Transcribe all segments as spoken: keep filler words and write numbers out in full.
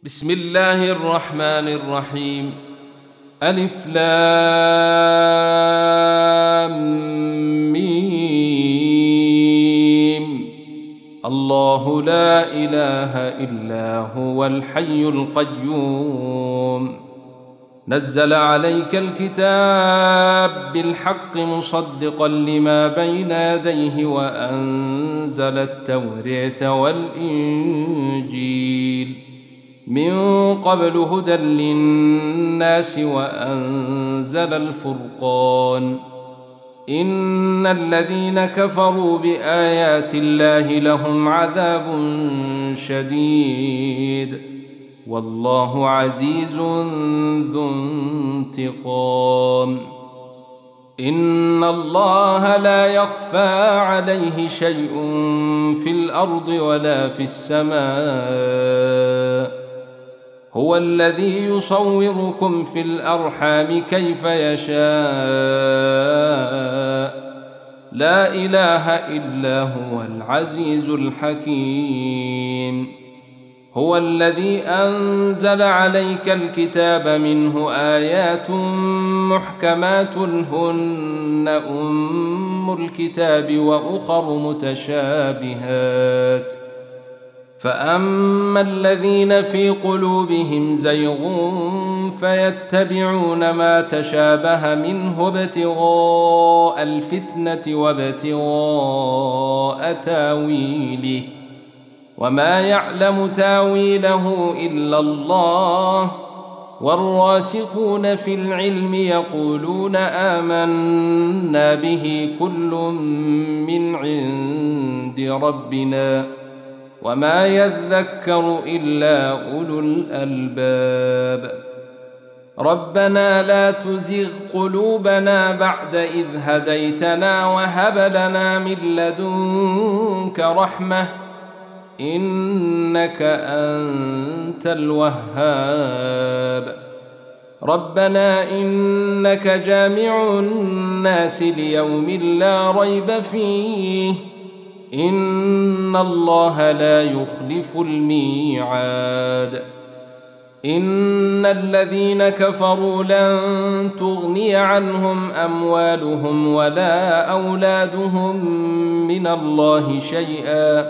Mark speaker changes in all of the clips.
Speaker 1: بسم الله الرحمن الرحيم. ألف لام ميم. الله لا إله إلا هو الحي القيوم. نزل عليك الكتاب بالحق مصدقا لما بين يديه وأنزل التوراة والإنجيل من قبل هدى للناس وأنزل الفرقان. إن الذين كفروا بآيات الله لهم عذاب شديد والله عزيز ذو انتقام. إن الله لا يخفى عليه شيء في الأرض ولا في السماء. هو الذي يصوركم في الأرحام كيف يشاء. لا إله إلا هو العزيز الحكيم. هو الذي أنزل عليك الكتاب منه آيات محكمات هن أم الكتاب وأخر متشابهات. فأما الذين في قلوبهم زيغ فيتبعون ما تشابه منه ابتغاء الفتنة وابتغاء تاويله وما يعلم تاويله إلا الله. والراسخون في العلم يقولون آمنا به كل من عند ربنا وما يذكر إلا أولو الألباب. ربنا لا تزغ قلوبنا بعد إذ هديتنا وهب لنا من لدنك رحمة إنك أنت الوهاب. ربنا إنك جامع الناس ليوم لا ريب فيه إن الله لا يخلف الميعاد. إن الذين كفروا لن تغني عنهم أموالهم ولا أولادهم من الله شيئا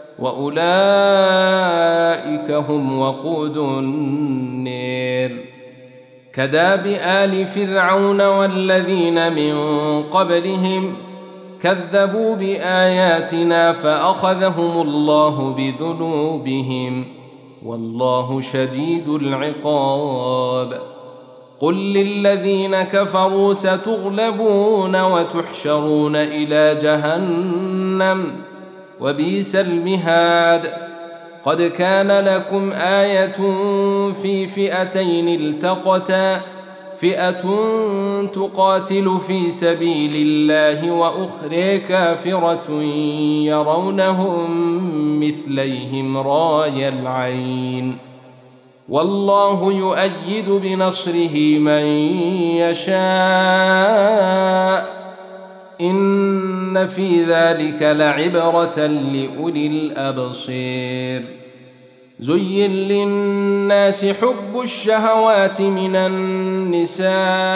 Speaker 1: وأولئك هم وقود النار. كداب آل فرعون والذين من قبلهم كذبوا بآياتنا فأخذهم الله بذنوبهم والله شديد العقاب. قل للذين كفروا ستغلبون وتحشرون إلى جهنم وبئس المهاد. قد كان لكم آية في فئتين التقتا فئة تقاتل في سبيل الله وأخرى كافرة يرونهم مثليهم راي العين والله يؤيد بنصره من يشاء. إن في ذلك لعبرة لأولي الأبصير. زين للناس حب الشهوات من النساء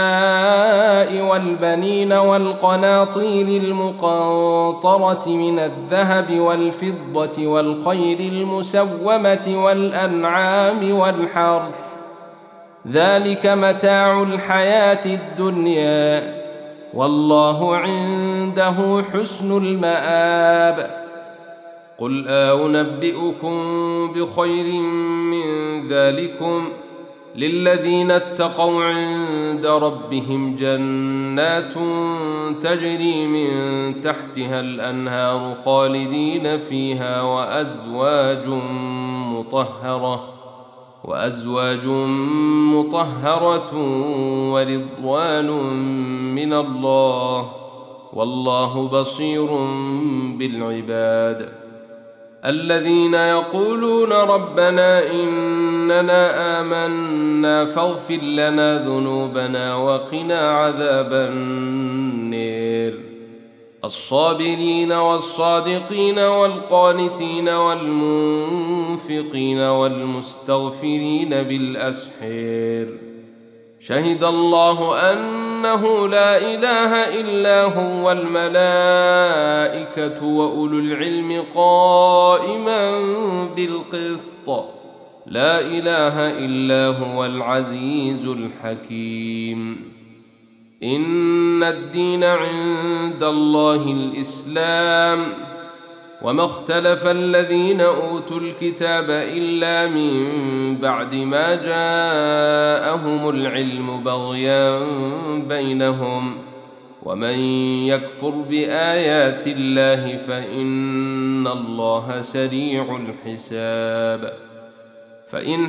Speaker 1: والبنين والقناطير المقنطرة من الذهب والفضة والخيل المسومة والأنعام والحرث ذلك متاع الحياة الدنيا والله عنده حسن المآب. قل أنبئكم بخير من ذلكم للذين اتقوا عند ربهم جنات تجري من تحتها الأنهار خالدين فيها وأزواج مطهرة وأزواج مطهرة ورضوان من الله والله بصير بالعباد. الذين يقولون ربنا إننا آمنا فاغفر لنا ذنوبنا وقنا عذاب النار. الصابرين والصادقين والقانتين والمنفقين والمستغفرين بالأسحار شهد الله أنه لا إله إلا هو والملائكة وأولو العلم قائما بالقسط لا إله إلا هو العزيز الحكيم إن الدين عند الله الإسلام وما اختلف الذين أوتوا الكتاب إلا من بعد ما جاءهم العلم بغيا بينهم ومن يكفر بآيات الله فإن الله سريع الحساب فإن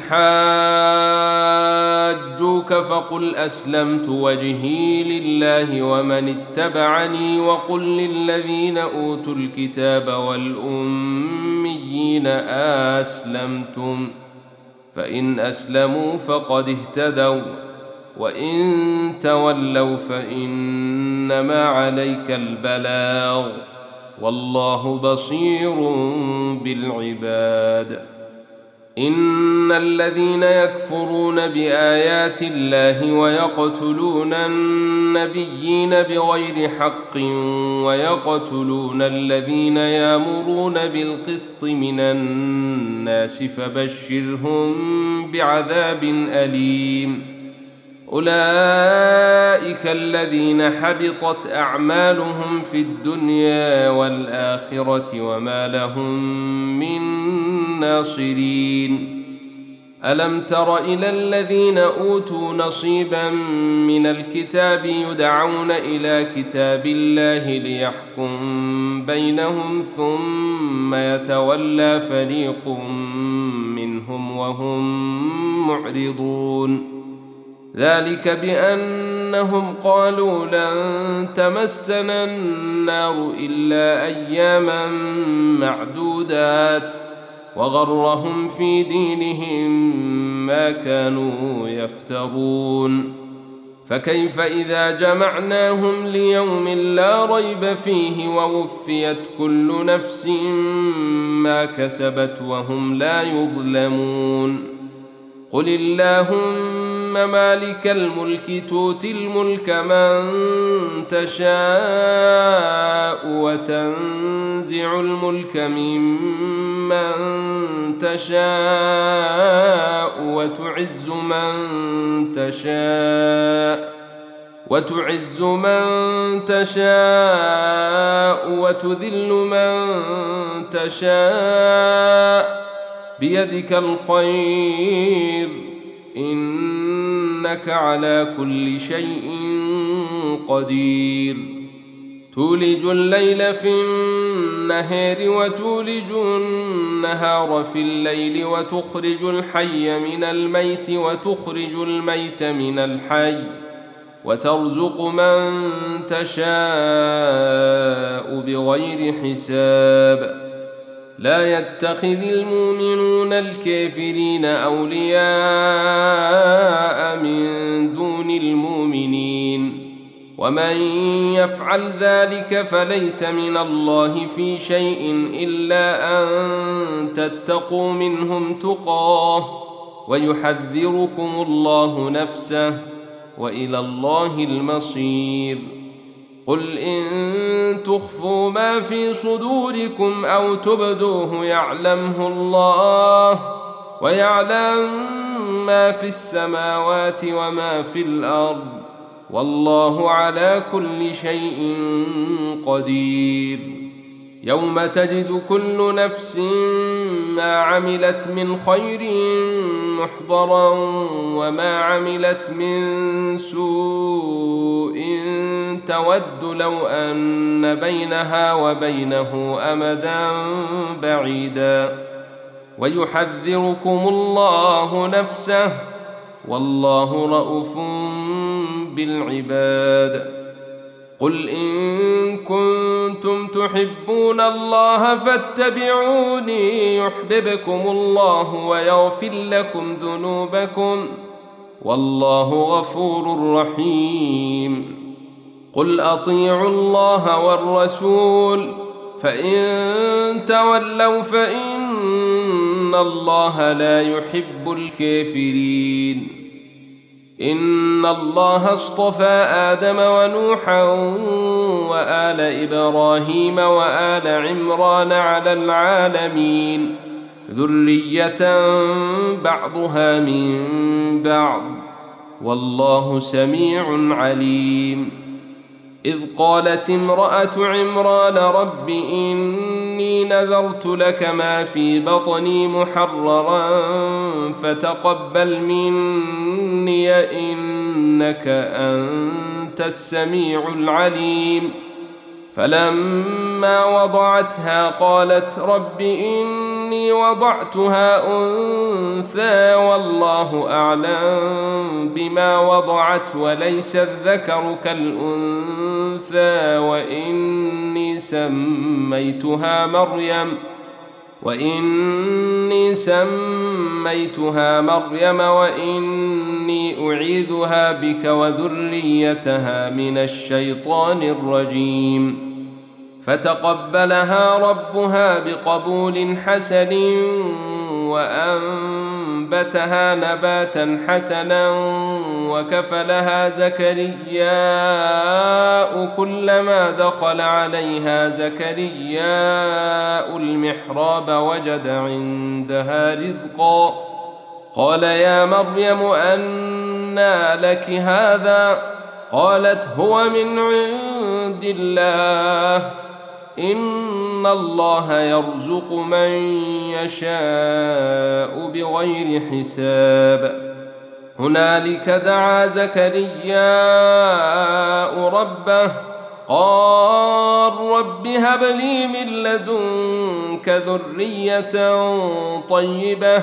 Speaker 1: حاجوك فقل أسلمت وجهي لله ومن اتبعني وقل للذين أوتوا الكتاب والأميين أسلمتم فإن أسلموا فقد اهتدوا وإن تولوا فإنما عليك البلاغ والله بصير بالعباد إن الذين يكفرون بآيات الله ويقتلون النبيين بغير حق ويقتلون الذين يأمرون بالقسط من الناس فبشرهم بعذاب أليم أولئك الذين حبطت أعمالهم في الدنيا والآخرة وما لهم من ناصرين ألم تر إلى الذين أوتوا نصيبا من الكتاب يدعون إلى كتاب الله ليحكم بينهم ثم يتولى فريق منهم وهم معرضون ذلك بأنهم قالوا لن تمسنا النار إلا أياما معدودات وغرهم في دينهم ما كانوا يفترون فكيف إذا جمعناهم ليوم لا ريب فيه ووفيت كل نفس ما كسبت وهم لا يظلمون قل اللهم مالك الملك تؤتي الملك من تشاء وتنزع الملك ممن تشاء وتعز من تشاء وتعز من تشاء وتذل من تشاء بيدك الخير إنك على كل شيء قدير تولج الليل في النهار وتولج النهار في الليل وتخرج الحي من الميت وتخرج الميت من الحي وترزق من تشاء بغير حساب لا يتخذ المؤمنون الكافرين أولياء من دون المؤمنين ومن يفعل ذلك فليس من الله في شيء إلا أن تتقوا منهم تقاه ويحذركم الله نفسه وإلى الله المصير قل إن تخفوا ما في صدوركم أو تبدوه يعلمه الله ويعلم ما في السماوات وما في الأرض والله على كل شيء قدير يوم تجد كل نفس ما عملت من خير محضرا وما عملت من سوء تود لو أن بينها وبينه أمدا بعيدا ويحذركم الله نفسه والله رءوف بالعباد قل إن كنتم تحبون الله فاتبعوني يحببكم الله ويغفر لكم ذنوبكم والله غفور رحيم قل أطيعوا الله والرسول فإن تولوا فإن الله لا يحب الكافرين. إن الله اصطفى آدم ونوحا وآل إبراهيم وآل عمران على العالمين ذرية بعضها من بعض والله سميع عليم. إذ قالت امرأة عمران رب إني نذرت لك ما في بطني محررا فتقبل مني إنك أنت السميع العليم. فلما وضعتها قالت رب إني وضعتها أنثى والله أعلم بما وضعت وليس الذكر كالأنثى وإني سميتها مريم وإني سميتها مريم وإني أعيذها بك وذريتها من الشيطان الرجيم. فتقبلها ربها بقبول حسن وأنبتها نباتا حسنا وكفلها زكرياء كلما دخل عليها زكرياء المحراب وجد عندها رزقا قال يا مريم أنى لك هذا قالت هو من عند الله إن الله يرزق من يشاء بغير حساب. هنالك دعا زكرياء ربه قال رب هب لي من لدنك ذرية طيبة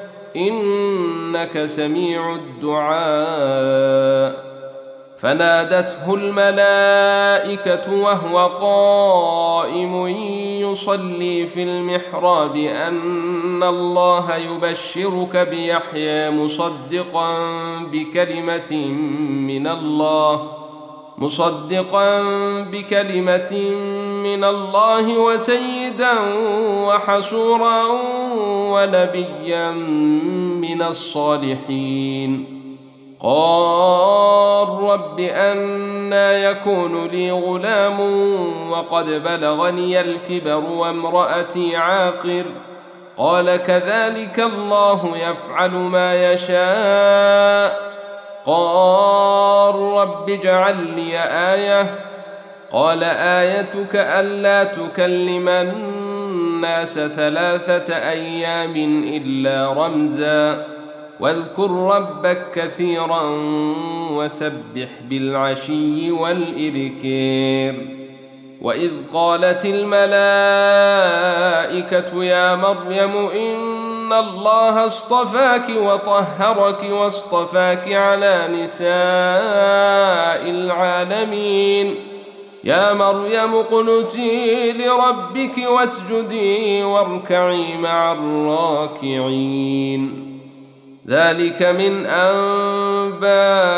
Speaker 1: إنك سميع الدعاء. فنادته الملائكة وهو قائم يصلي في المحراب أن الله يبشرك بيحيى مصدقا بكلمة من الله مصدقا بكلمة من الله وسيدا وحصورا ونبيا من الصالحين. قال رب أنى يكون لي غلام وقد بلغني الكبر وامرأتي عاقر قال كذلك الله يفعل ما يشاء. قال رب اجعل لي آية قال آيتك ألا تكلم الناس ثلاثة أيام إلا رمزا واذكر ربك كثيرا وسبح بالعشي والإبكار. وإذ قالت الملائكة يا مريم إن الله اصطفاك وطهرك واصطفاك على نساء العالمين يا مريم اقنتي لربك واسجدي واركعي مع الراكعين. ذلك من أنباء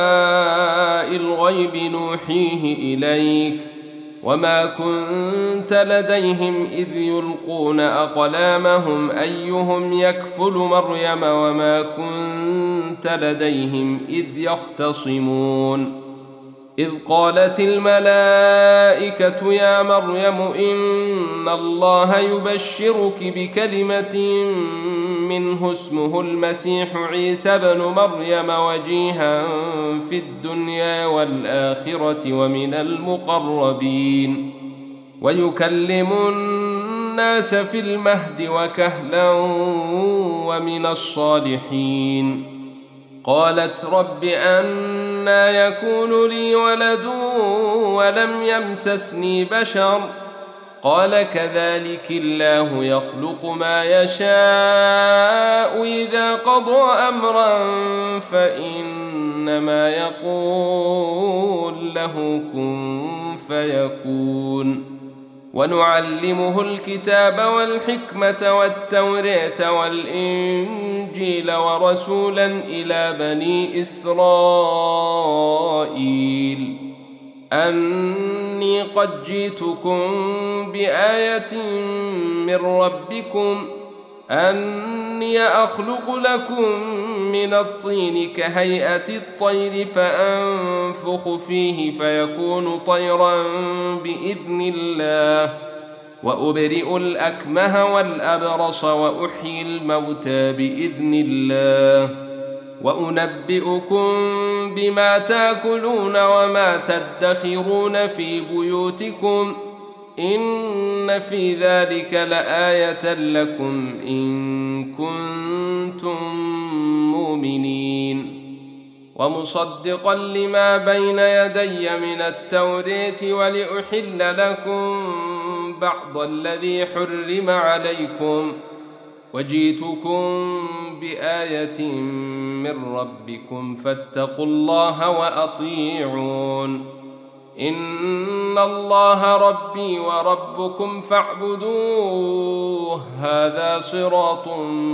Speaker 1: الغيب نوحيه إليك وما كنت لديهم إذ يلقون أقلامهم أيهم يكفل مريم وما كنت لديهم إذ يختصمون. إذ قالت الملائكة يا مريم إن الله يبشرك بكلمة منه اسمه المسيح عيسى بن مريم وجيها في الدنيا والآخرة ومن المقربين ويكلم الناس في المهد وكهلا ومن الصالحين. قالت رب أنى يكون لي ولد ولم يمسسني بشر قال كذلك الله يخلق ما يشاء إذا قضى أمرا فإنما يقول له كن فيكون. ونعلمه الكتاب والحكمة والتوراة والإنجيل ورسولا إلى بني إسرائيل أني قد جئتكم بآية من ربكم أني أخلق لكم من الطين كهيئة الطير فأنفخ فيه فيكون طيرا بإذن الله وأبرئ الأكمه والأبرص وأحيي الموتى بإذن الله وأنبئكم بما تأكلون وما تدخرون في بيوتكم إن في ذلك لآية لكم إن كنتم مؤمنين ومصدقا لما بين يدي من التوراة ولأحل لكم بعض الذي حرم عليكم وجئتكم بآية من ربكم فاتقوا الله وأطيعون إن الله ربي وربكم فاعبدوه هذا صراط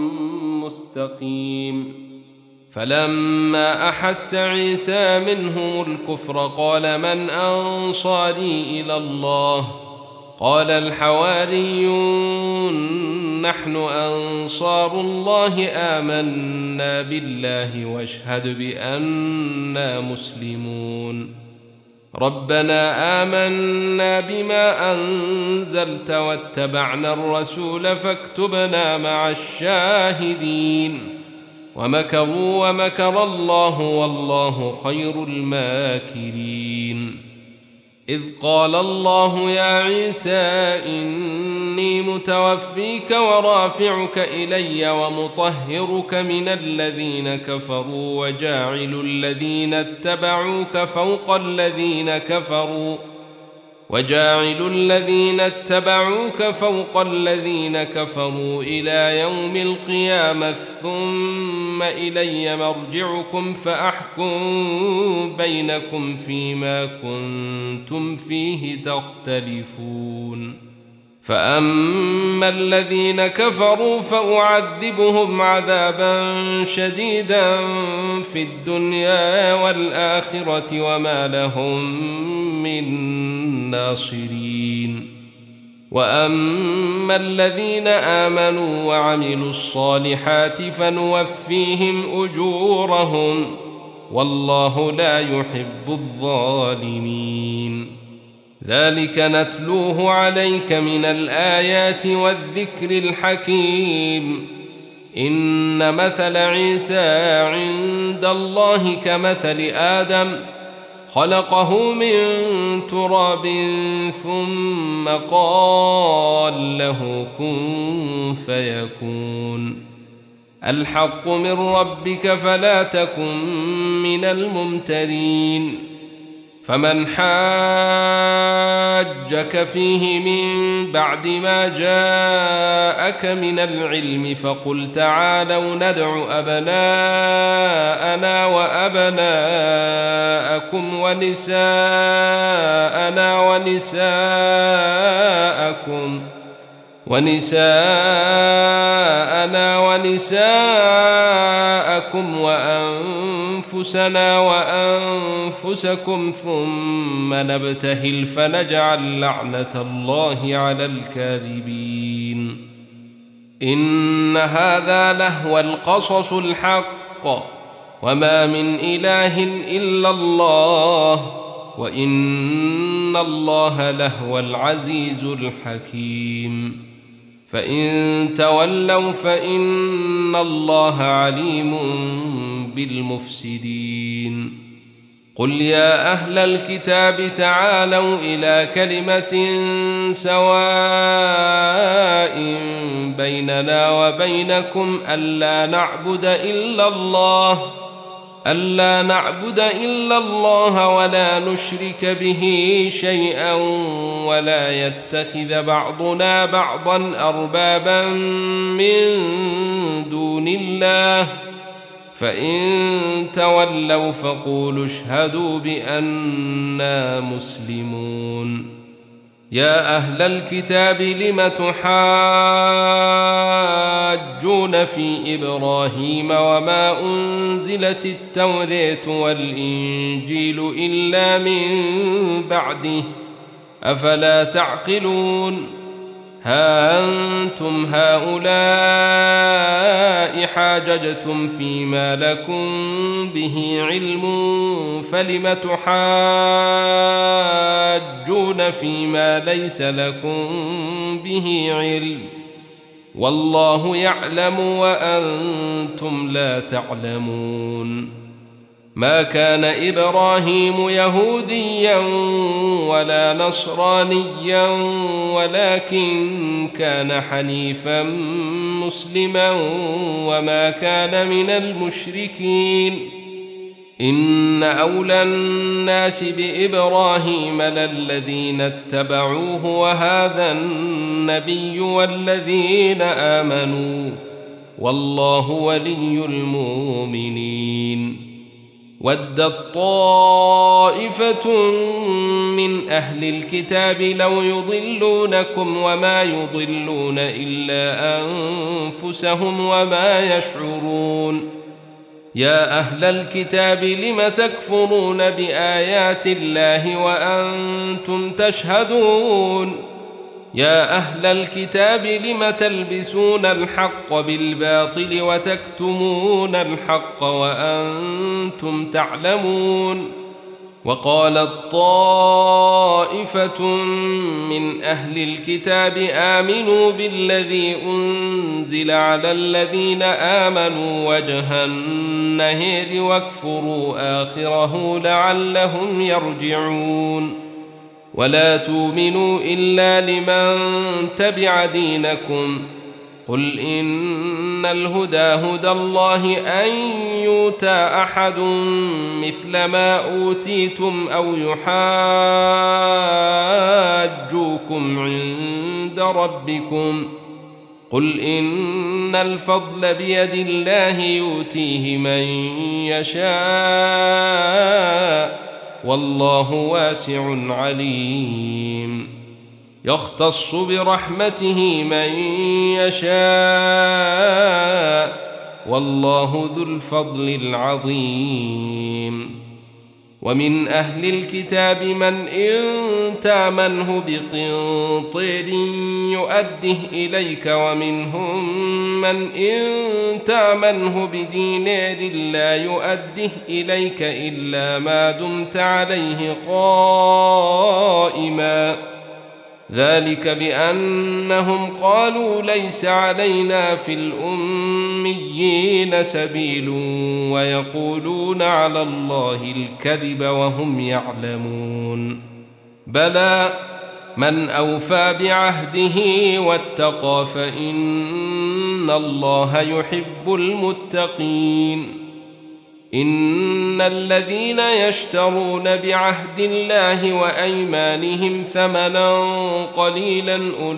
Speaker 1: مستقيم فلما أحس عيسى منهم الكفر قال من أنصاري إلى الله قال الحواريون نحن أنصار الله آمنا بالله واشهد بأننا مسلمون ربنا آمنا بما أنزلت واتبعنا الرسول فاكتبنا مع الشاهدين ومكروا ومكر الله والله خير الماكرين إذ قال الله يا عيسى إني متوفيك ورافعك إلي ومطهرك من الذين كفروا وجاعل الذين اتبعوك فوق الذين كفروا وجاعل الذين اتبعوك فوق الذين كفروا إلى يوم القيامة ثم إلي مرجعكم فأحكم بينكم فيما كنتم فيه تختلفون فأما الذين كفروا فأعذبهم عذابا شديدا في الدنيا والآخرة وما لهم من ناصرين وأما الذين آمنوا وعملوا الصالحات فنوفيهم أجورهم والله لا يحب الظالمين ذلك نتلوه عليك من الآيات والذكر الحكيم إن مثل عيسى عند الله كمثل آدم خلقه من تراب ثم قال له كن فيكون الحق من ربك فلا تكن من الممترين فمن حاجك فيه من بعد ما جاءك من العلم فقل تعالوا ندع أبناءنا وأبناءكم ونساءنا ونساءكم ونساءنا ونساءكم وأنفسنا وأنفسكم ثم نبتهل فنجعل لعنة الله على الكاذبين إن هذا لهو القصص الحق وما من إله إلا الله وإن الله لهو العزيز الحكيم فإن تولوا فإن الله عليم بالمفسدين قل يا أهل الكتاب تعالوا إلى كلمة سواء بيننا وبينكم ألا نعبد إلا الله ألا نعبد إلا الله ولا نشرك به شيئا ولا يتخذ بعضنا بعضا أربابا من دون الله فإن تولوا فقولوا اشهدوا بأننا مسلمون يا أهل الكتاب لم تحاجون في إبراهيم وما أنزلت التوراة والإنجيل إلا من بعده أفلا تعقلون ها أنتم هؤلاء حاججتم فيما لكم به علم فلم تحاجون فيما ليس لكم به علم والله يعلم وأنتم لا تعلمون ما كان إبراهيم يهوديا ولا نصرانيا ولكن كان حنيفا مسلما وما كان من المشركين إن أولى الناس بإبراهيم للذين اتبعوه وهذا النبي والذين آمنوا والله ولي المؤمنين ودت طائفة من أهل الكتاب لو يضلونكم وما يضلون إلا أنفسهم وما يشعرون يا أهل الكتاب لم تكفرون بآيات الله وأنتم تشهدون يا أهل الكتاب لم تلبسون الحق بالباطل وتكتمون الحق وأنتم تعلمون وقالت طائفة من أهل الكتاب آمنوا بالذي أنزل على الذين آمنوا وجه النهار واكفروا آخره لعلهم يرجعون ولا تؤمنوا إلا لمن تبع دينكم قل إن الهدى هدى الله أن يؤتى أحد مثل ما أوتيتم أو يحاجوكم عند ربكم قل إن الفضل بيد الله يؤتيه من يشاء والله واسع عليم يختص برحمته من يشاء والله ذو الفضل العظيم ومن أهل الكتاب من إن تامنه بقنطير يؤده إليك ومنهم من إن تامنه بدينار لا يؤده إليك إلا ما دمت عليه قائما ذلك بأنهم قالوا ليس علينا في الأميين سبيل ويقولون على الله الكذب وهم يعلمون بلى من أوفى بعهده واتقى فإن الله يحب المتقين إن الذين يشترون بعهد الله وأيمانهم ثمنا قليلا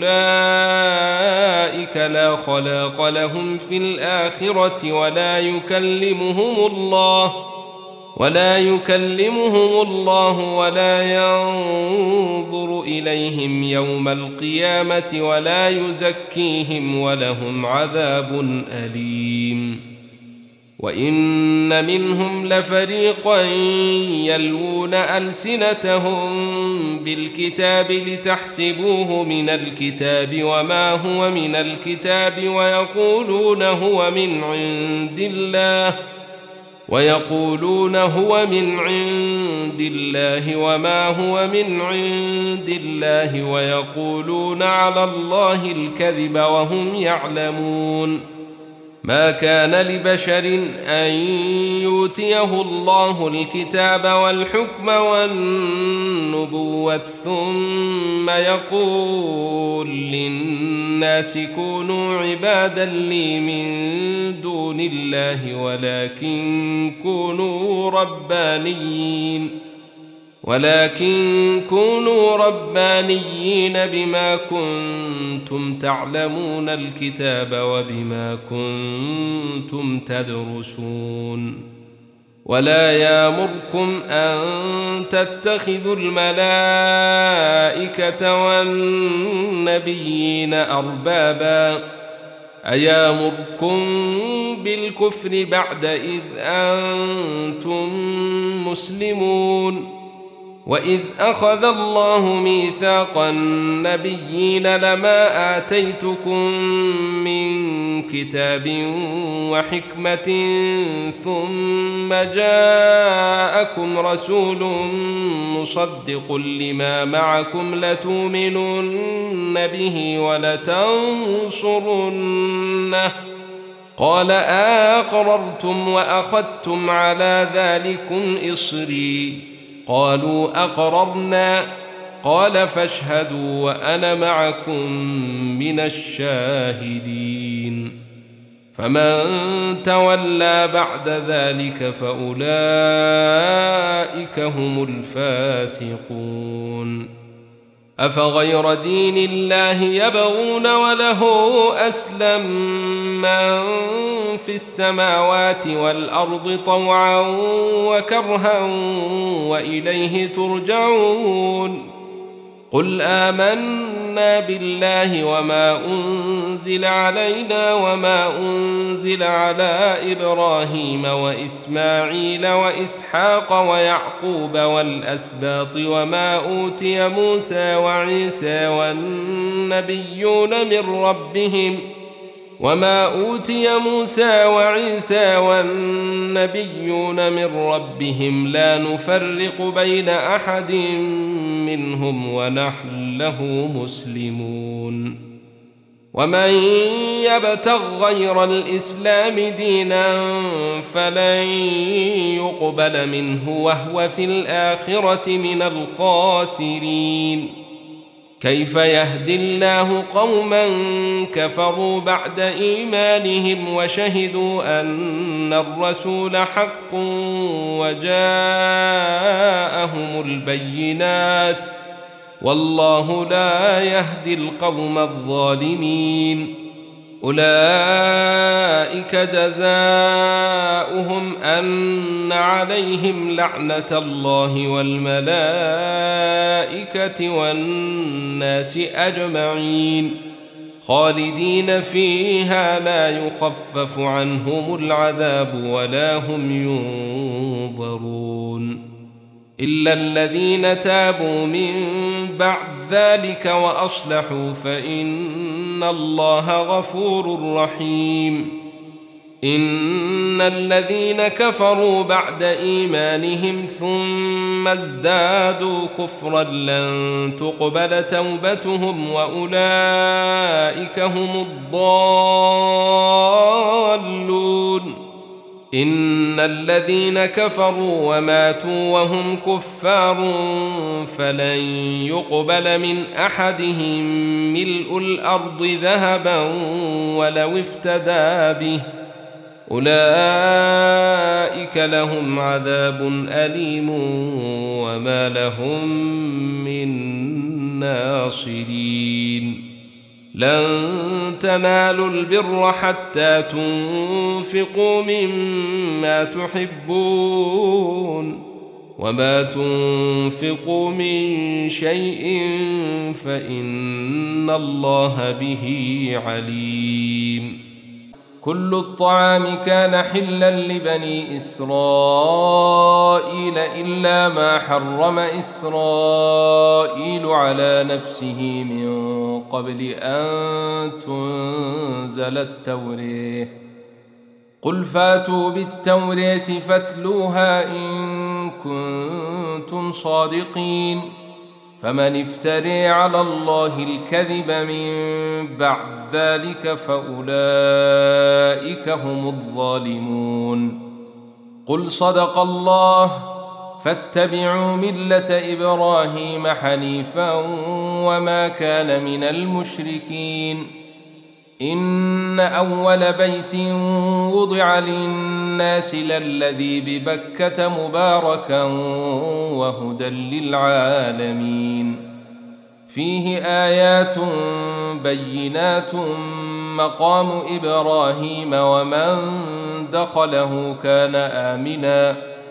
Speaker 1: أولئك لا خلاق لهم في الآخرة ولا يكلمهم الله ولا يكلمهم الله ولا ينظر إليهم يوم القيامة ولا يزكيهم ولهم عذاب أليم وإن منهم لفريقا يلوون ألسنتهم بالكتاب لتحسبوه من الكتاب وما هو من الكتاب ويقولون هو من عند الله ويقولون هو من عند الله وما هو من عند الله ويقولون على الله الكذب وهم يعلمون ما كان لبشر أن يؤتيه الله الكتاب والحكم والنبوة ثم يقول للناس كونوا عبادا لي من دون الله ولكن كونوا ربانيين ولكن كونوا ربانيين بما كنتم تعلمون الكتاب وبما كنتم تدرسون ولا يامركم أن تتخذوا الملائكة والنبيين أربابا أيامركم بالكفر بعد إذ أنتم مسلمون وإذ أخذ الله ميثاق النبيين لما آتيتكم من كتاب وحكمة ثم جاءكم رسول مصدق لما معكم لتؤمنن به ولتنصرنه قال أقررتم وأخذتم على ذلكم إصري قالوا أقررنا قال فاشهدوا وأنا معكم من الشاهدين فمن تولى بعد ذلك فأولئك هم الفاسقون أفغير دين الله يبغون وله أسلم من في السماوات والأرض طوعا وكرها وإليه ترجعون قل آمنا بالله وما أنزل علينا وما أنزل على إبراهيم وإسماعيل وإسحاق ويعقوب والأسباط وما أوتي موسى وعيسى والنبيون من ربهم وما أوتي موسى وعيسى والنبيون من ربهم لا نفرق بين أحد منهم ونحن له مسلمون ومن يبتغ غير الإسلام دينا فلن يقبل منه وهو في الآخرة من الخاسرين كيف يهدي الله قوما كفروا بعد إيمانهم وشهدوا أن الرسول حق وجاءهم البينات والله لا يهدي القوم الظالمين أولئك جزاؤهم أن عليهم لعنة الله والملائكة والناس أجمعين خالدين فيها لا يخفف عنهم العذاب ولا هم ينظرون إلا الذين تابوا من بعد ذلك وأصلحوا فإن الله غفور رحيم إن الذين كفروا بعد إيمانهم ثم ازدادوا كفرا لن تقبل توبتهم وأولئك هم الضالون إن الذين كفروا وماتوا وهم كفار فلن يقبل من أحدهم ملء الأرض ذهبا ولو افتدى به أولئك لهم عذاب أليم وما لهم من ناصرين لن تنالوا البر حتى تنفقوا مما تحبون وما تنفقوا من شيء فإن الله به عليم كل الطعام كان حلا لبني إسرائيل إلا ما حرم إسرائيل على نفسه من قبل أن تنزل التوراة قل فاتوا بالتوراة فاتلوها إن كنتم صادقين فمن افتري على الله الكذب من بعد ذلك فأولئك هم الظالمون قل صدق الله فاتبعوا ملة إبراهيم حنيفا وما كان من المشركين إن أول بيت وضع للناس للذي ببكة مباركا وهدى للعالمين فيه آيات بينات مقام إبراهيم ومن دخله كان آمنا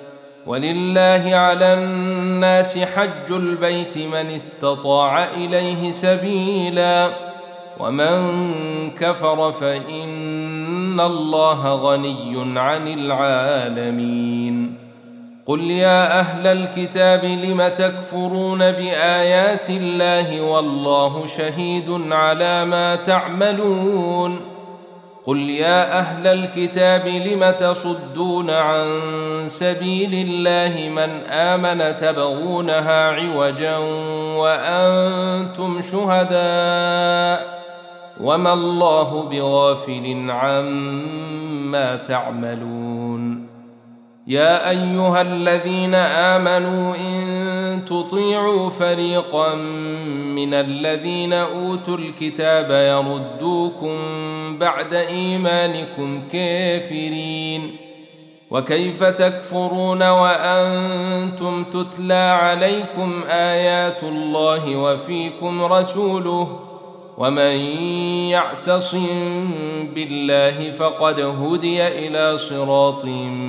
Speaker 1: ولله على الناس حج البيت من استطاع إليه سبيلا ومن كفر فإن الله غني عن العالمين قل يا أهل الكتاب لم تكفرون بآيات الله والله شهيد على ما تعملون قل يا أهل الكتاب لم تصدون عن سبيل الله من آمن تبغونها عوجا وأنتم شهداء وما الله بغافل عما تعملون يا أيها الذين آمنوا إن تطيعوا فريقا من الذين أوتوا الكتاب يردوكم بعد إيمانكم كافرين وكيف تكفرون وأنتم تتلى عليكم آيات الله وفيكم رسوله ومن يعتصم بالله فقد هدي إلى صراط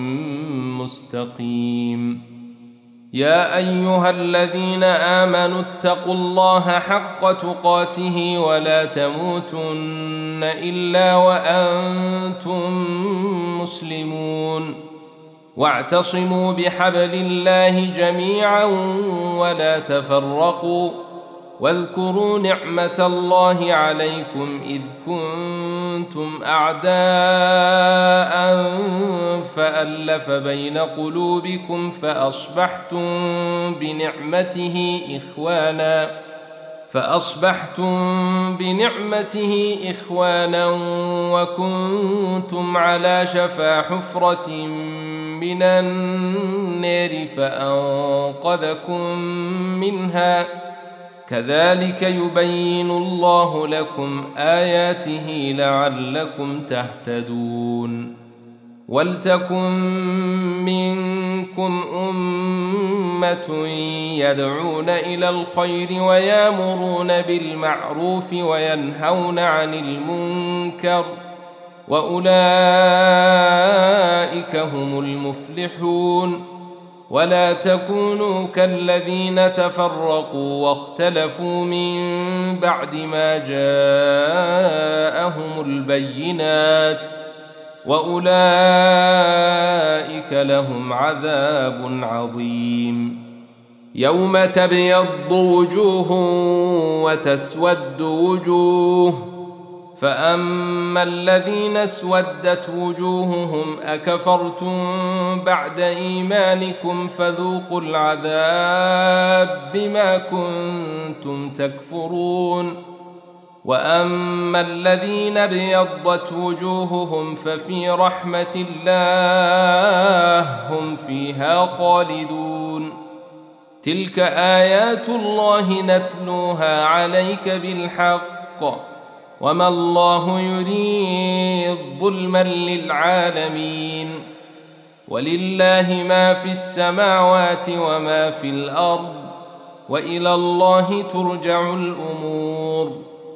Speaker 1: مستقيم يا أيها الذين آمنوا اتقوا الله حق تقاته ولا تموتن إلا وأنتم مسلمون واعتصموا بحبل الله جميعا ولا تفرقوا واذكروا نعمة الله عليكم إذ كنتم أعداء فألف بين قلوبكم فأصبحتم بنعمته إخوانا فأصبحتم بنعمته إخوانا وكنتم على شفا حفرة من النار فأنقذكم منها كذلك يبين الله لكم آياته لعلكم تهتدون ولتكن منكم أمة يدعون إلى الخير ويامرون بالمعروف وينهون عن المنكر وأولئك هم المفلحون ولا تكونوا كالذين تفرقوا واختلفوا من بعد ما جاءهم البينات وأولئك لهم عذاب عظيم يوم تبيض وجوه وتسود وجوه فأما الذين اسودت وجوههم أكفرتم بعد إيمانكم فذوقوا العذاب بما كنتم تكفرون وأما الذين ابيضت وجوههم ففي رحمة الله هم فيها خالدون تلك آيات الله نتلوها عليك بالحق وما الله يريد ظلما للعالمين ولله ما في السماوات وما في الأرض وإلى الله ترجع الأمور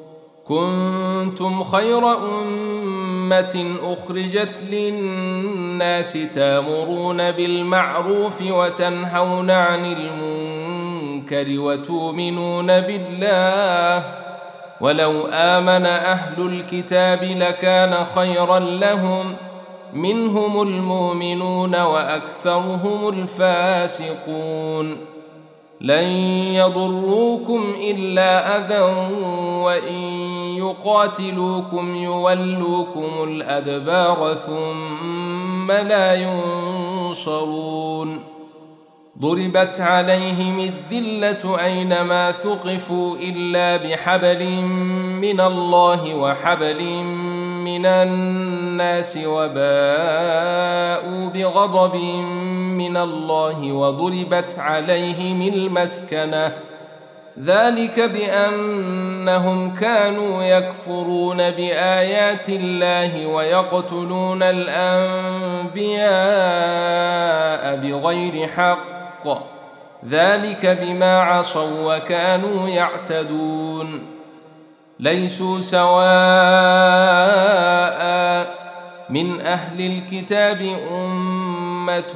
Speaker 1: كنتم خير أمة أخرجت للناس تامرون بالمعروف وتنهون عن المنكر وتؤمنون بالله ولو آمن أهل الكتاب لكان خيرا لهم منهم المؤمنون وأكثرهم الفاسقون لن يضروكم إلا أذى وإن يقاتلوكم يولوكم الأدبار ثم لا ينصرون ضربت عليهم الذلة أينما ثقفوا إلا بحبل من الله وحبل من الناس وباءوا بغضب من الله وضربت عليهم المسكنة ذلك بأنهم كانوا يكفرون بآيات الله ويقتلون الأنبياء بغير حق ذلك بما عصوا وكانوا يعتدون ليسوا سواء من أهل الكتاب أمة أمة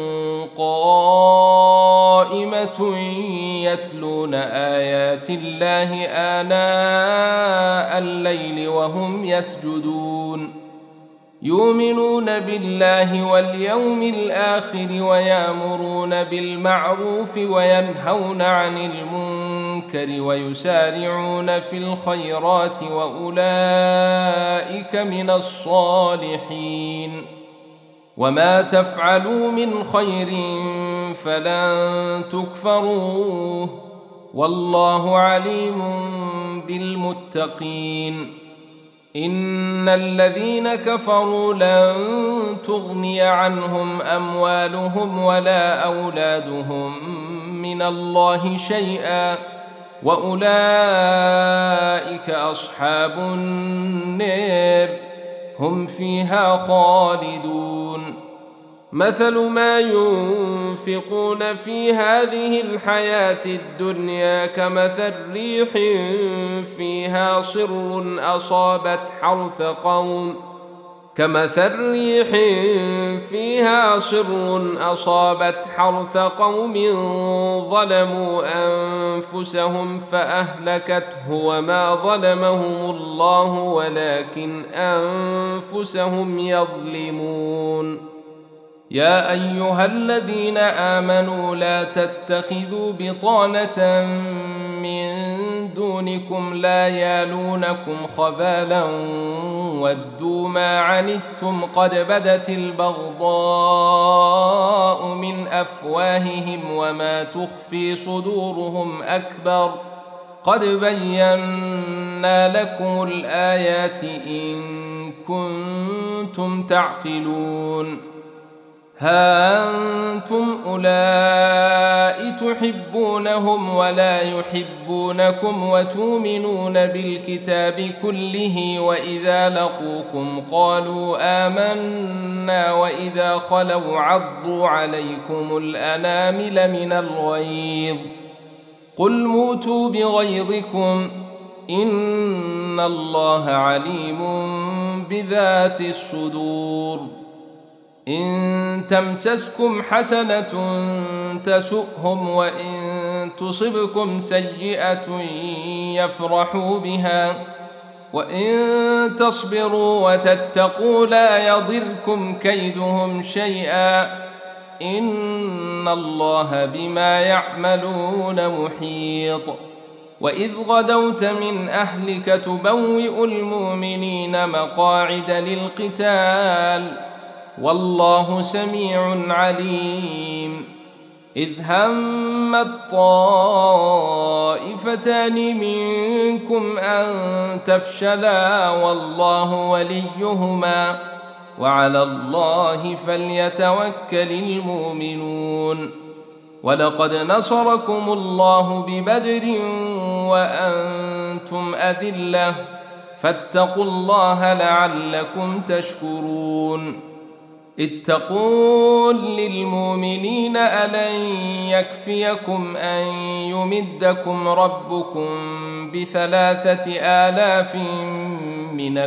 Speaker 1: قائمة يتلون آيات الله آناء الليل وهم يسجدون يؤمنون بالله واليوم الآخر ويأمرون بالمعروف وينهون عن المنكر ويسارعون في الخيرات وأولئك من الصالحين وما تفعلوا من خير فلن تكفروه والله عليم بالمتقين إن الذين كفروا لن تغني عنهم أموالهم ولا أولادهم من الله شيئا وأولئك أصحاب النار هم فيها خالدون مثل ما ينفقون في هذه الحياة الدنيا كمثل ريح فيها صر أصابت حرث قوم كمثل ريح فيها صر أصابت حرث قوم ظلموا أنفسهم فأهلكته وما ظلمهم الله ولكن أنفسهم يظلمون يا أيها الذين آمنوا لا تتخذوا بطانة من دونكم لا يالونكم خبالا ودوا ما عنتم قد بدت البغضاء من أفواههم وما تخفي صدورهم أكبر قد بينا لكم الآيات إن كنتم تعقلون ها أنتم أولئك تحبونهم ولا يحبونكم وتؤمنون بالكتاب كله وإذا لقوكم قالوا آمنا وإذا خلوا عضوا عليكم الأنامل من الغيظ قل موتوا بغيظكم إن الله عليم بذات الصدور إن تمسسكم حسنة تسؤهم وإن تصبكم سيئة يفرحوا بها وإن تصبروا وتتقوا لا يضركم كيدهم شيئا إن الله بما يعملون محيط وإذ غدوت من أهلك تبوئ المؤمنين مقاعد للقتال والله سميع عليم إذ همت طائفتان منكم أن تفشلا والله وليهما وعلى الله فليتوكل المؤمنون ولقد نصركم الله ببدر وأنتم أذلة فاتقوا الله لعلكم تشكرون إذ تقول للمؤمنين ألن يكفيكم أن يمدكم ربكم بثلاثة آلاف من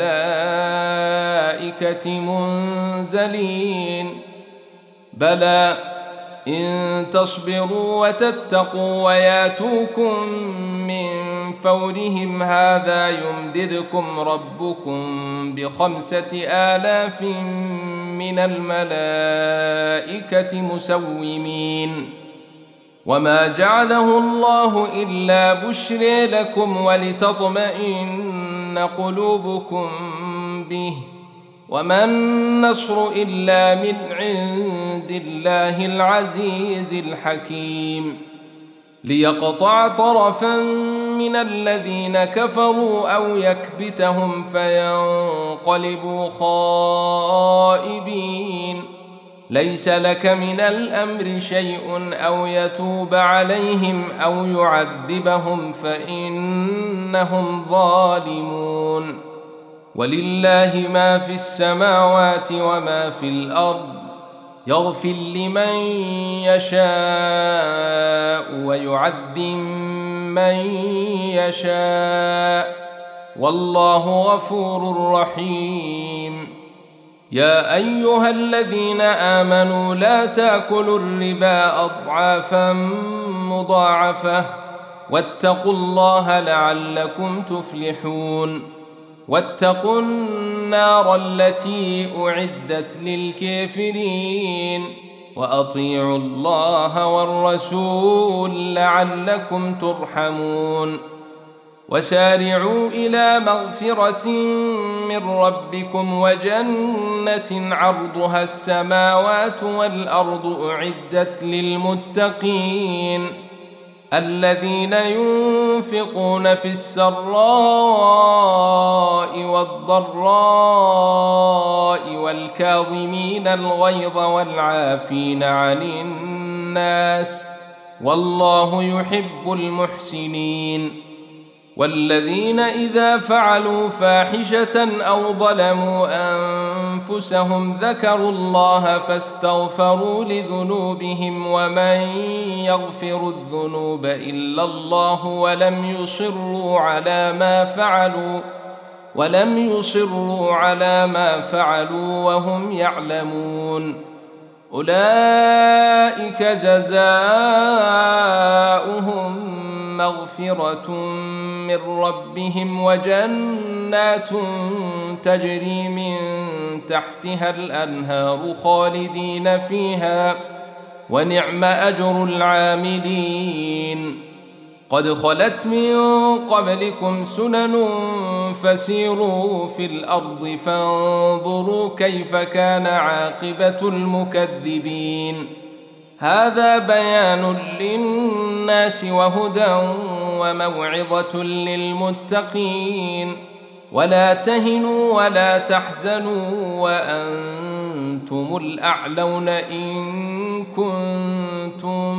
Speaker 1: الملائكة منزلين بلى إن تصبروا وتتقوا وياتوكم من فورهم هذا يمددكم ربكم بخمسة آلاف من الملائكة مسومين وما جعله الله إلا بشرى لكم ولتطمئن قلوبكم به وما النصر إلا من عند الله العزيز الحكيم ليقطع طرفا من الذين كفروا أو يكبتهم فينقلبوا خائبين ليس لك من الأمر شيء أو يتوب عليهم أو يعذبهم فإنهم ظالمون ولله ما في السماوات وما في الأرض يغفر لمن يشاء ويعذب من يشاء والله غفور رحيم يا أيها الذين آمنوا لا تأكلوا الربا أضعافا مضاعفة واتقوا الله لعلكم تفلحون واتقوا النار التي أعدت للكافرين وأطيعوا الله والرسول لعلكم ترحمون وسارعوا إلى مغفرة من ربكم وجنة عرضها السماوات والأرض أعدت للمتقين الذين ينفقون في السراء والضراء والكاظمين الغيظ والعافين عن الناس والله يحب المحسنين والذين إذا فعلوا فاحشة أو ظلموا أنفسهم ذكروا الله فاستغفروا لذنوبهم ومن يغفر الذنوب إلا الله ولم يصروا على ما فعلوا ولم يصروا على ما فعلوا وهم يعلمون أولئك جزاؤهم مغفرة من ربهم وجنات تجري من تحتها الأنهار خالدين فيها ونعم أجر العاملين قد خلت من قبلكم سنن فسيروا في الأرض فانظروا كيف كان عاقبة المكذبين هذا بيان للناس وهدى وموعظة للمتقين ولا تهنوا ولا تحزنوا وأنتم الأعلون إن كنتم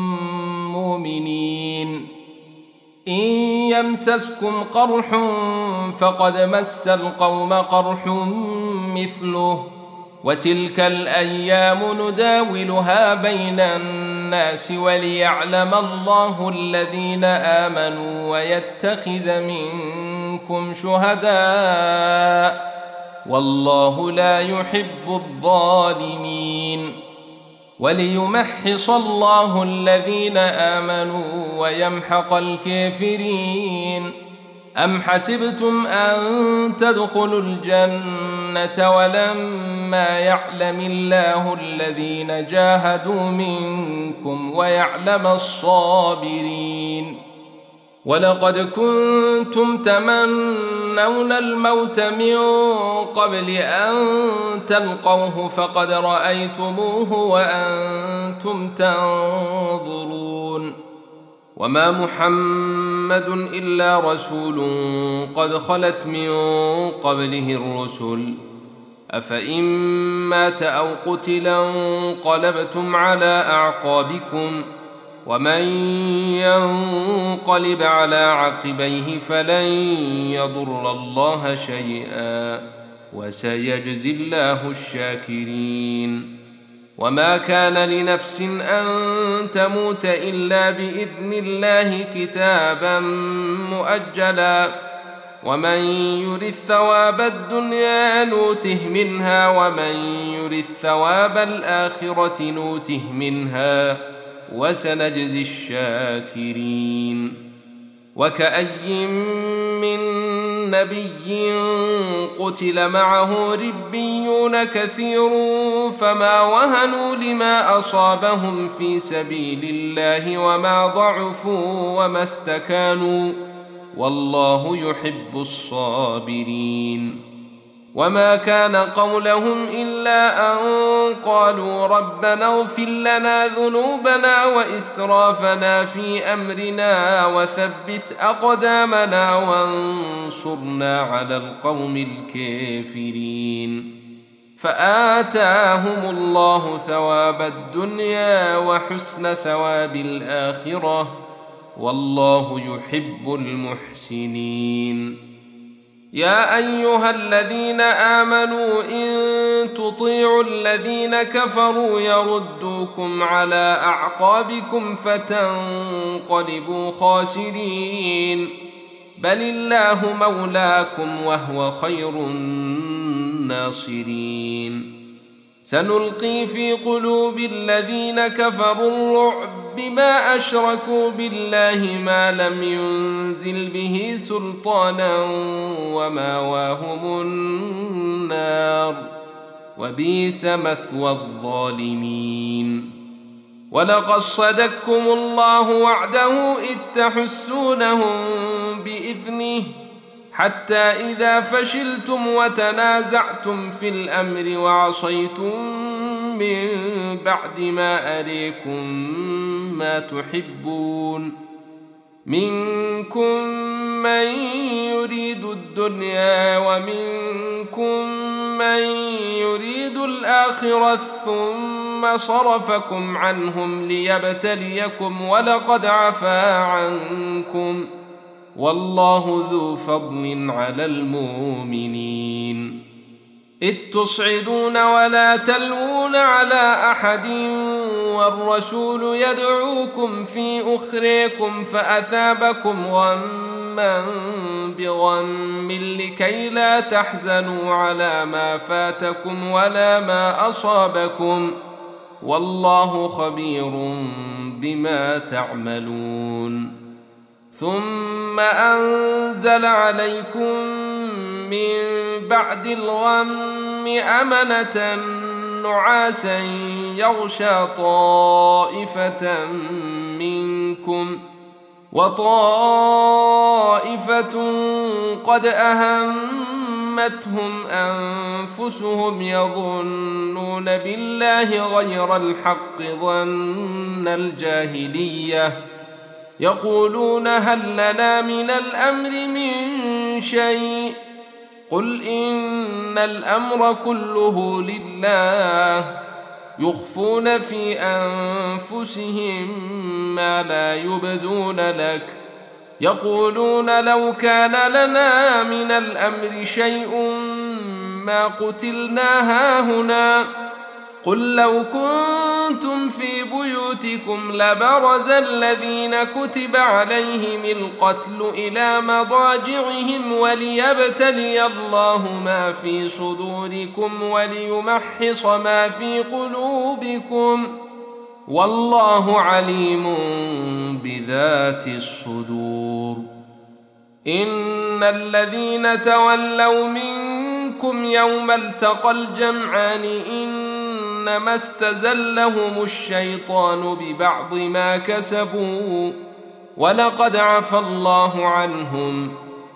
Speaker 1: مؤمنين إن يمسسكم قرح فقد مس القوم قرح مثله وتلك الأيام نداولها بين الناس وليعلم الله الذين آمنوا ويتخذ منكم شهداء والله لا يحب الظالمين وليمحص الله الذين آمنوا ويمحق الكافرين أم حسبتم أن تدخلوا الجنة ولما يعلم الله الذين جاهدوا منكم ويعلم الصابرين ولقد كنتم تمنون الموت من قبل أن تلقوه فقد رأيتموه وأنتم تنظرون وما محمد إلا رسول قد خلت من قبله الرسل أفإن مات أو قتلا انقلبتم على أعقابكم ومن ينقلب على عقبيه فلن يضر الله شيئا وسيجزي الله الشاكرين وما كان لنفس أن تموت إلا بإذن الله كتابا مؤجلا ومن يرد ثواب الدنيا نوته منها ومن يرد ثواب الآخرة نوته منها وسنجزي الشاكرين وكأي من نبي قتل معه ربيون كثير فما وهنوا لما أصابهم في سبيل الله وما ضعفوا وما استكانوا والله يحب الصابرين وما كان قولهم إلا أن قالوا ربنا اغفر لنا ذنوبنا وإسرافنا في أمرنا وثبت أقدامنا وانصرنا على القوم الكافرين فآتاهم الله ثواب الدنيا وحسن ثواب الآخرة والله يحب المحسنين يا أيها الذين آمنوا إن تطيعوا الذين كفروا يردوكم على أعقابكم فتنقلبوا خاسرين بل الله مولاكم وهو خير الناصرين سنلقي في قلوب الذين كفروا الرعب بما أشركوا بالله ما لم ينزل به سلطانا وماواهم النار وبئس مثوى الظالمين. ولقد صدقكم الله وعده إذ تحسونهم بإذنه حتى إذا فشلتم وتنازعتم في الأمر وعصيتم من بعد ما أريكم ما تحبون منكم من يريد الدنيا ومنكم من يريد الآخرة ثم صرفكم عنهم ليبتليكم ولقد عفا عنكم والله ذو فضل على المؤمنين. إذ تصعدون ولا تلوون على أحد والرسول يدعوكم في أخريكم فأثابكم غما بغم لكي لا تحزنوا على ما فاتكم ولا ما أصابكم والله خبير بما تعملون. ثم أنزل عليكم من بعد الغم أمنة نعاسا يغشى طائفة منكم وطائفة قد أهمتهم أنفسهم يظنون بالله غير الحق ظن الجاهلية يقولون هل لنا من الأمر من شيء قل إن الأمر كله لله يخفون في أنفسهم ما لا يبدون لك يقولون لو كان لنا من الأمر شيء ما قتلنا هاهنا قل لو كنتم في بيوتكم لبرز الذين كتب عليهم القتل إلى مضاجعهم وليبتلي الله ما في صدوركم وليمحص ما في قلوبكم والله عليم بذات الصدور. إن الذين تولوا منكم يوم التقى الجمعان إنما استزلهم الشيطان ببعض ما كسبوا ولقد عفى الله عنهم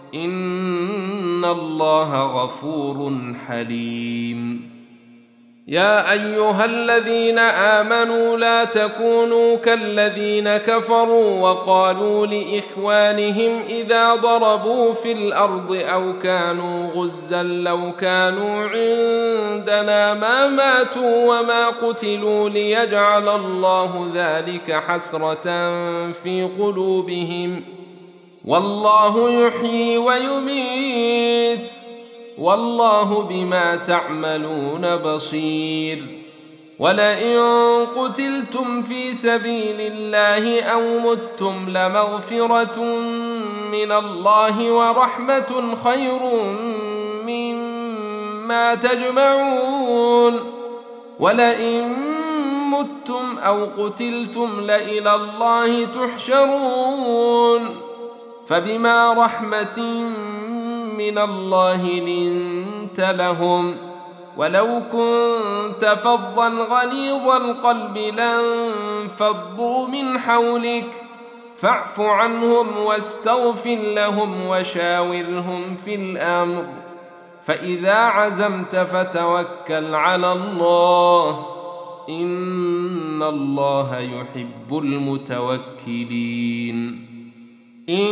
Speaker 1: إن الله غفور حليم. يا أيها الذين آمنوا لا تكونوا كالذين كفروا وقالوا لإخوانهم إذا ضربوا في الأرض أو كانوا غزا لو كانوا عندنا ما ماتوا وما قتلوا ليجعل الله ذلك حسرة في قلوبهم والله يحيي ويميت والله بما تعملون بصير. ولئن قتلتم في سبيل الله أو متم لمغفرة من الله ورحمة خير مما تجمعون. ولئن متم أو قتلتم لإلى الله تحشرون. فبما رحمة من الله لنت لهم ولو كنت فظا غليظ القلب لانفضوا من حولك فاعف عنهم واستغفر لهم وشاورهم في الأمر فإذا عزمت فتوكل على الله إن الله يحب المتوكلين. إن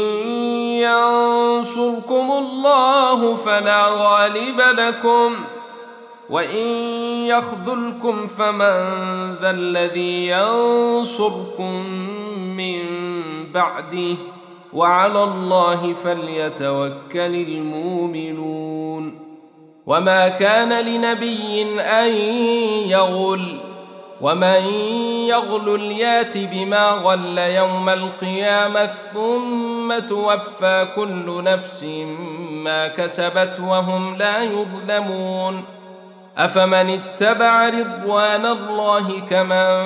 Speaker 1: ينصركم الله فلا غالب لكم وإن يخذلكم فمن ذا الذي ينصركم من بعده وعلى الله فليتوكل المؤمنون. وما كان لنبي أن يغل ومن يغل يات بما غل يوم القيامة ثم توفى كل نفس ما كسبت وهم لا يظلمون. أفمن اتبع رضوان الله كمن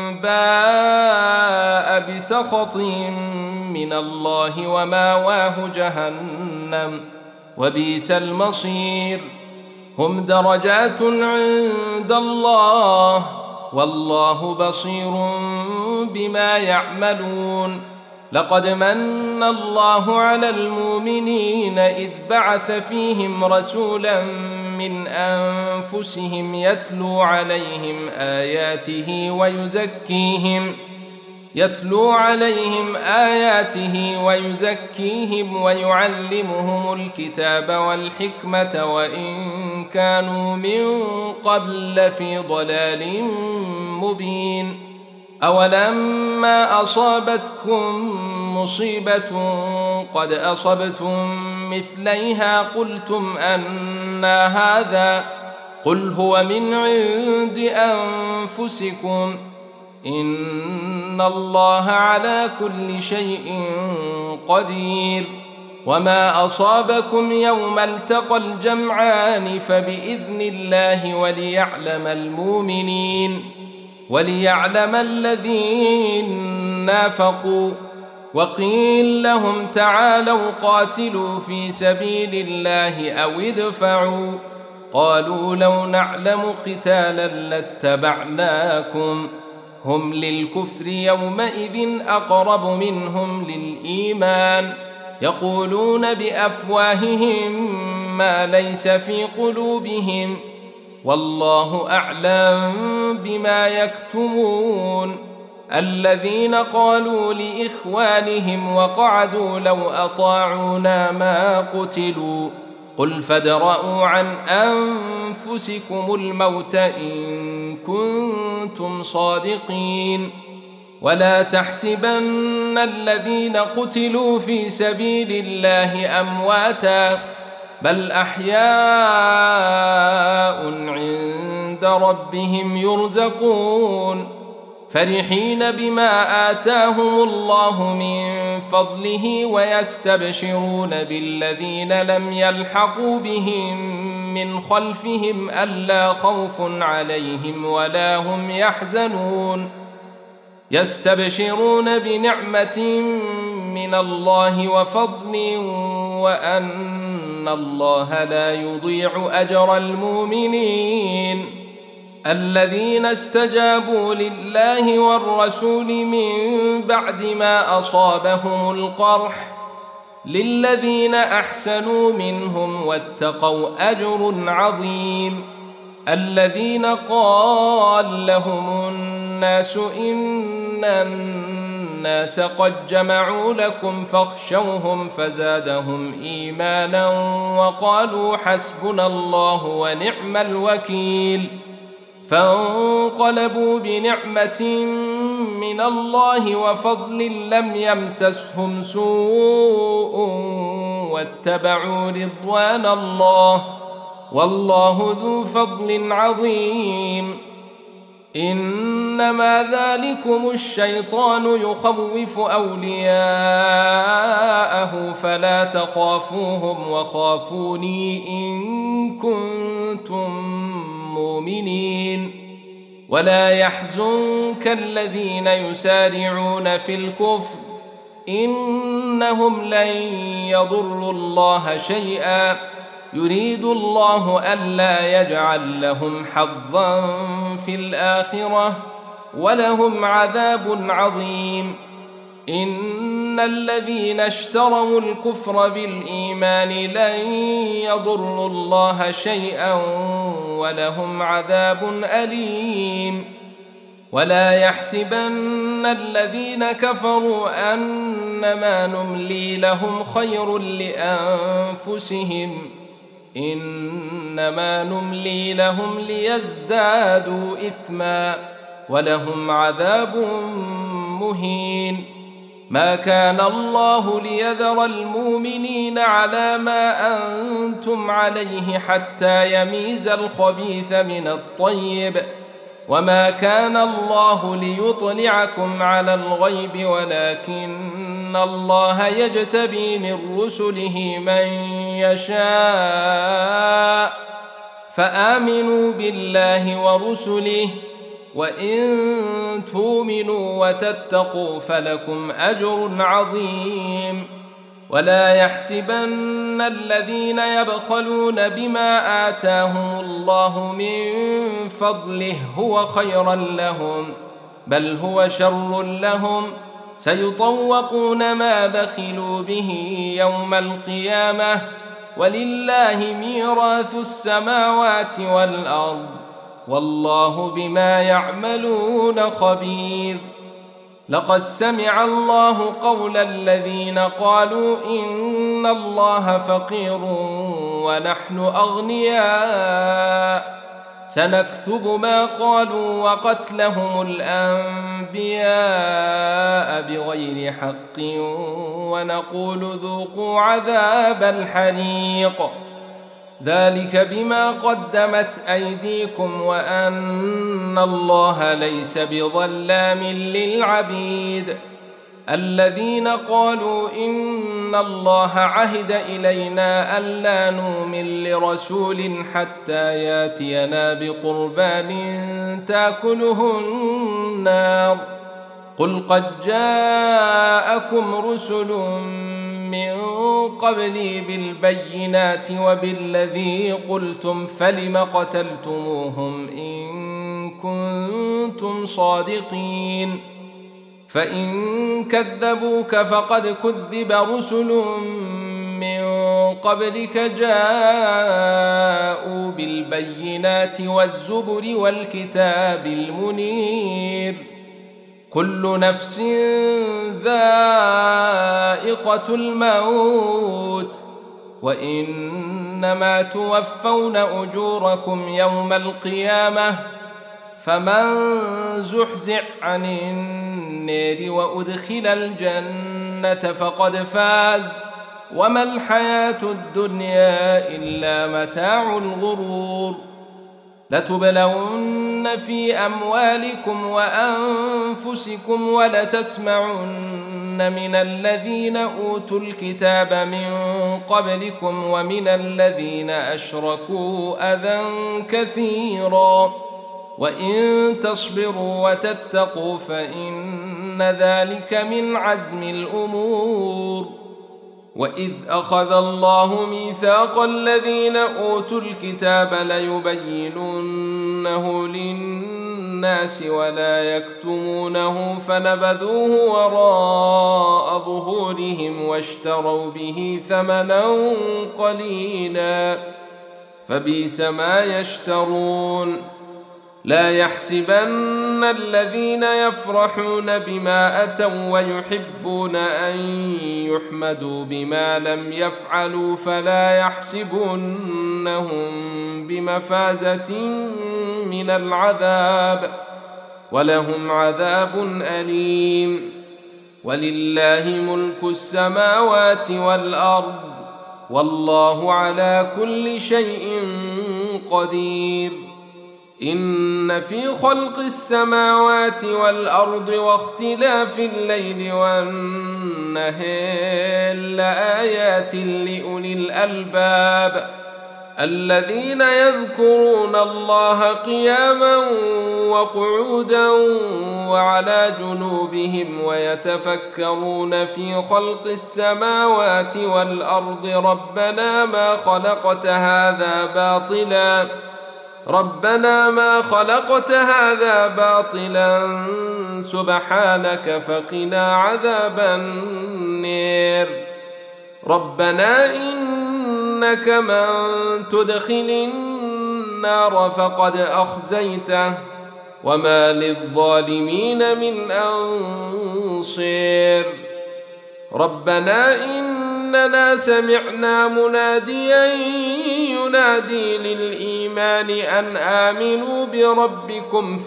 Speaker 1: باء بسخط من الله وماواه جهنم وبئس المصير هم درجات عند الله والله بصير بما يعملون لقد من الله على المؤمنين إذ بعث فيهم رسولا من أنفسهم يتلو عليهم آياته ويزكيهم يتلو عليهم آياته ويزكيهم ويعلمهم الكتاب والحكمة وإن كانوا من قبل لفي ضلال مبين أولما أصابتكم مصيبة قد أصبتم مثليها قلتم أنى هذا قل هو من عند أنفسكم إن الله على كل شيء قدير وما أصابكم يوم التقى الجمعان فبإذن الله وليعلم المؤمنين وليعلم الذين نافقوا وقيل لهم تعالوا قاتلوا في سبيل الله أو ادفعوا قالوا لو نعلم قتالا لاتبعناكم هم للكفر يومئذ أقرب منهم للإيمان يقولون بأفواههم ما ليس في قلوبهم والله أعلم بما يكتمون الذين قالوا لإخوانهم وقعدوا لو أطاعونا ما قتلوا قل فادرءوا عن أنفسكم الموت إن كنتم صادقين ولا تحسبن الذين قتلوا في سبيل الله أمواتا بل أحياء عند ربهم يرزقون فرحين بما آتاهم الله من فضله ويستبشرون بالذين لم يلحقوا بهم من خلفهم ألا خوف عليهم ولا هم يحزنون يستبشرون بنعمة من الله وفضل وأن الله لا يضيع أجر المؤمنين الذين استجابوا لله والرسول من بعد ما أصابهم القرح للذين أحسنوا منهم واتقوا أجر عظيم الذين قال لهم الناس إن الناس قد جمعوا لكم فاخشوهم فزادهم إيمانا وقالوا حسبنا الله ونعم الوكيل فانقلبوا بنعمة من الله وفضل لم يمسسهم سوء واتبعوا رضوان الله والله ذو فضل عظيم إنما ذلكم الشيطان يخوف أولياءه فلا تخافوهم وخافوني إن كنتم مؤمنين ولا يحزنك الذين يسارعون في الكفر إنهم لن يضروا الله شيئا يريد الله ألا يجعل لهم حظا في الآخرة ولهم عذاب عظيم إن الذين اشتروا الكفر بالإيمان لن يضروا الله شيئا ولهم عذاب أليم ولا يحسبن الذين كفروا أنما نملي لهم خير لأنفسهم إنما نملي لهم ليزدادوا إثما ولهم عذاب مهين ما كان الله ليذر المؤمنين على ما أنتم عليه حتى يميز الخبيث من الطيب وما كان الله ليطلعكم على الغيب ولكن الله يجتبي من رسله من يشاء فآمنوا بالله ورسله وإن تؤمنوا وتتقوا فلكم أجر عظيم. ولا يحسبن الذين يبخلون بما آتاهم الله من فضله هو خيرا لهم بل هو شر لهم، سيطوقون ما بخلوا به يوم القيامة ولله ميراث السماوات والأرض والله بما يعملون خبير. لقد سمع الله قول الذين قالوا إن الله فقير ونحن أغنياء، سنكتب ما قالوا وقتلهم الأنبياء بغير حق ونقول ذوقوا عذاب الحريق، ذلك بما قدمت أيديكم وأن الله ليس بظلام للعبيد. الذين قالوا إن الله عهد إلينا ألا نؤمن لرسول حتى ياتينا بقربان تأكله النار، قل قد جاءكم رسل من قبلي بالبينات وبالذي قلتم فلم قتلتموهم إن كنتم صادقين. فإن كذبوك فقد كذب رسل من قبلك جاءوا بالبينات والزبر والكتاب المنير، كل نفس ذائقة الموت وإنما توفون أجوركم يوم القيامة، فمن زحزح عن النار وأدخل الجنة فقد فاز وما الحياة الدنيا إلا متاع الغرور. لتبلون في أموالكم وأنفسكم ولتسمعن من الذين أوتوا الكتاب من قبلكم ومن الذين أشركوا أذى كثيرا، وإن تصبروا وتتقوا فإن ذلك من عزم الأمور. وإذ أخذ الله ميثاق الذين أوتوا الكتاب ليبيننه للناس ولا يكتمونه فنبذوه وراء ظهورهم واشتروا به ثمنا قليلا فبئس ما يشترون. لا يحسبن الذين يفرحون بما أتوا ويحبون أن يحمدوا بما لم يفعلوا فلا يحسبنهم بمفازة من العذاب ولهم عذاب أليم. ولله ملك السماوات والأرض والله على كل شيء قدير. إن في خلق السماوات والأرض واختلاف الليل والنهار لآيات لأولي الألباب الذين يذكرون الله قياما وقعودا وعلى جنوبهم ويتفكرون في خلق السماوات والأرض ربنا ما خلقت هذا باطلا ربنا ما خلقت هذا باطلا سبحانك فقنا عذاب النار. ربنا إنك من تدخل النار فقد أخزيته وما للظالمين من أنصير. ربنا إننا سمعنا مناديا ينادي للإيمان أن آمنوا بربكم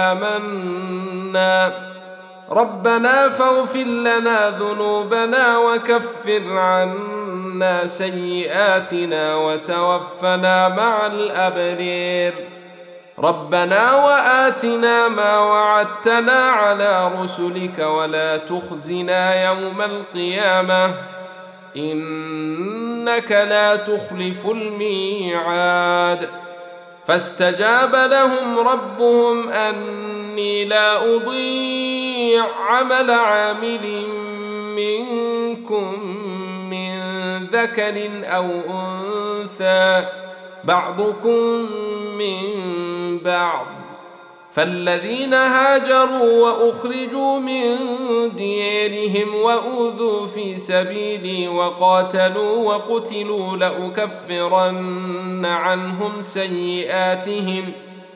Speaker 1: فآمنا ربنا فاغفر لنا ذنوبنا وكفر عنا سيئاتنا وتوفنا مع الأبرار. ربنا وآتنا ما وعدتنا على رسلك ولا تخزنا يوم القيامة إنك لا تخلف الميعاد. فاستجاب لهم ربهم أني لا أضيع عمل عامل منكم من ذكر أو أنثى بعضكم من بعض، فالذين هاجروا وأخرجوا من ديارهم وأوذوا في سبيلي وقاتلوا وقتلوا لأكفرن عنهم سيئاتهم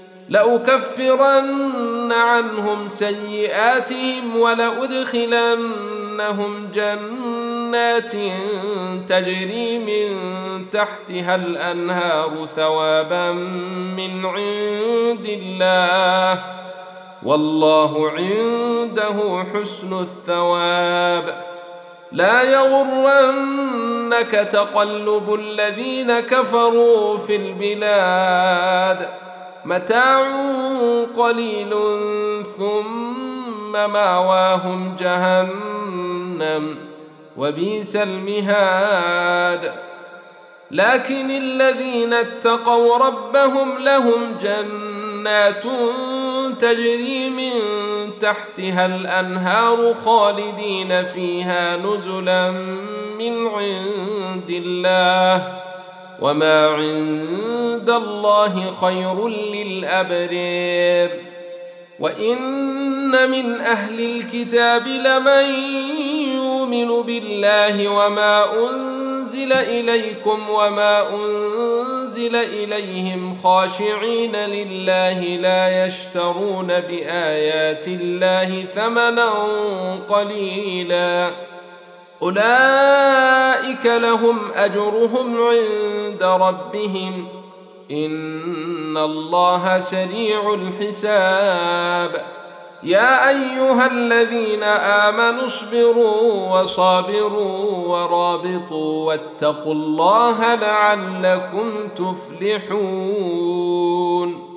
Speaker 1: لأكفرن عنهم سيئاتهم ولأدخلنهم جنات تجري من تحتها الأنهار ثوابا من عند الله، والله عنده حسن الثواب. لا يغرنك تقلب الذين كفروا في البلاد، متاع قليل ثم مأواهم جهنم وبئس المهاد. لكن الذين اتقوا ربهم لهم جنات تجري من تحتها الأنهار خالدين فيها نزلا من عند الله، وما عند الله خير للأبرار. وإن من أهل الكتاب لمن يؤمن بالله وما أنزل إليكم وما أنزل إليهم خاشعين لله لا يشترون بآيات الله ثمنا قليلا، أولئك لهم أجرهم عند ربهم إن الله سريع الحساب. يا أيها الذين آمنوا اصبروا وصابروا ورابطوا واتقوا الله لعلكم تفلحون.